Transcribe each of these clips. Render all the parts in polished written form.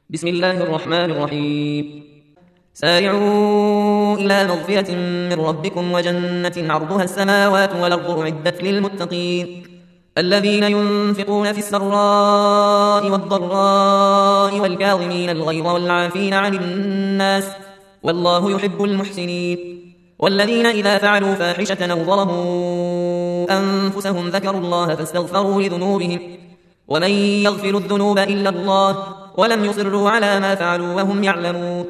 بسم الله الرحمن الرحيم. سارعوا إلى مغفرة من ربكم وجنة عرضها السماوات والأرض أعدت للمتقين الذين ينفقون في السراء والضراء والكاظمين الغيظ والعافين عن الناس والله يحب المحسنين. والذين إذا فعلوا فاحشة أو ظلموا أنفسهم ذكروا الله فاستغفروا لذنوبهم ومن يغفر الذنوب إلا الله ولم يصروا على ما فعلوا وهم يعلمون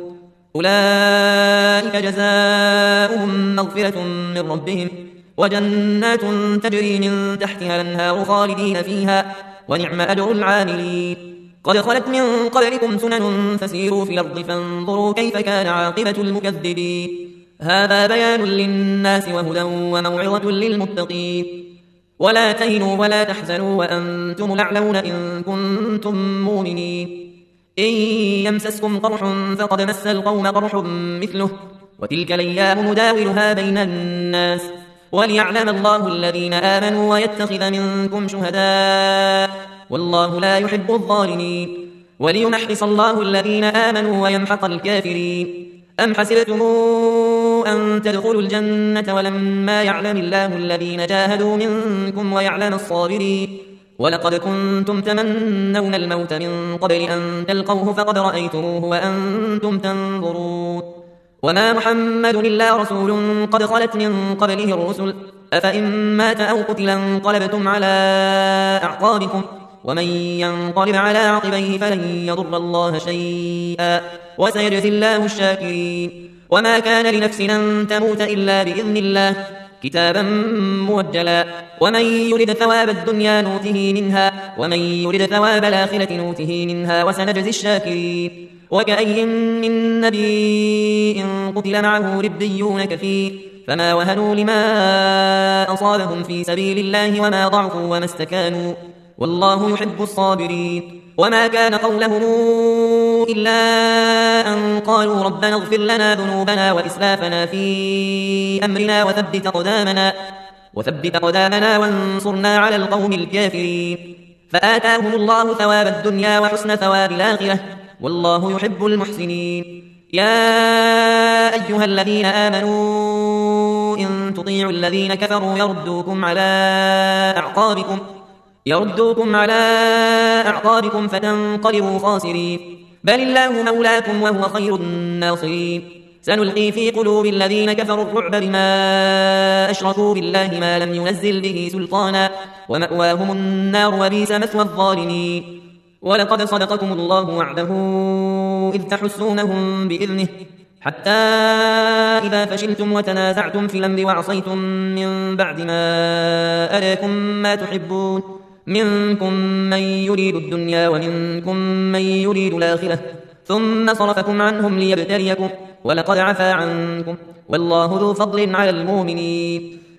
أولئك جزاؤهم مغفرة من ربهم وجنات تجري من تحتها الأنهار خالدين فيها ونعم أجر العاملين. قد خلت من قبلكم سنن فسيروا في الأرض فانظروا كيف كان عاقبة المكذبين. هذا بيان للناس وهدى وموعظة للمتقين. ولا تهنوا ولا تحزنوا وأنتم الأعلون إن كنتم مؤمنين. إن يمسسكم قرح فقد مس القوم قرح مثله وتلك الأيام نداولها بين الناس وليعلم الله الذين آمنوا ويتخذ منكم شهداء والله لا يحب الظالمين وليمحص الله الذين آمنوا ويمحق الكافرين. أم حسبتم أن تدخلوا الجنة ولما يعلم الله الذين جاهدوا منكم ويعلم الصابرين ولقد كنتم تمنون الموت من قبل أن تلقوه فقد رأيتموه وأنتم تنظرون وما محمد إلا رسول قد خلت من قبله الرسل أفإن مات أو قتل انقلبتم على أعقابكم ومن ينقلب على عقبيه فلن يضر الله شيئا وسيجزي الله الشاكرين. وما كان لنفس أن تموت إلا بإذن الله كتابا موجلا ومن يرد ثواب الدنيا نوته منها ومن يرد ثواب الآخرة نوته منها وسنجزي الشاكرين. وكأي من نبي قتل معه ربيون كثير فما وهنوا لما أصابهم في سبيل الله وما ضعفوا وما استكانوا والله يحب الصابرين. وما كان قولهم إلا أن قالوا ربنا اغفر لنا ذنوبنا وإسلافنا في أمرنا وثبت أقدامنا وانصرنا على القوم الكافرين. فآتاهم الله ثواب الدنيا وحسن ثواب الآخرة والله يحب المحسنين. يا أيها الذين آمنوا إن تطيعوا الذين كفروا يردوكم على أعقابكم فتنقلبوا خاسرين بل الله مولاكم وهو خير الناصرين. سنلقي في قلوب الذين كفروا الرعب بما أشركوا بالله ما لم ينزل به سلطانا ومأواهم النار وبئس مثوى الظالمين. ولقد صدقكم الله وعده إذ تحسونهم بإذنه حتى إذا فشلتم وتنازعتم في الأمر وعصيتم من بعد ما أراكم ما تحبون منكم من يريد الدنيا ومنكم من يريد الآخرة ثم صرفكم عنهم ليبتليكم ولقد عفا عنكم والله ذو فضل على المؤمنين.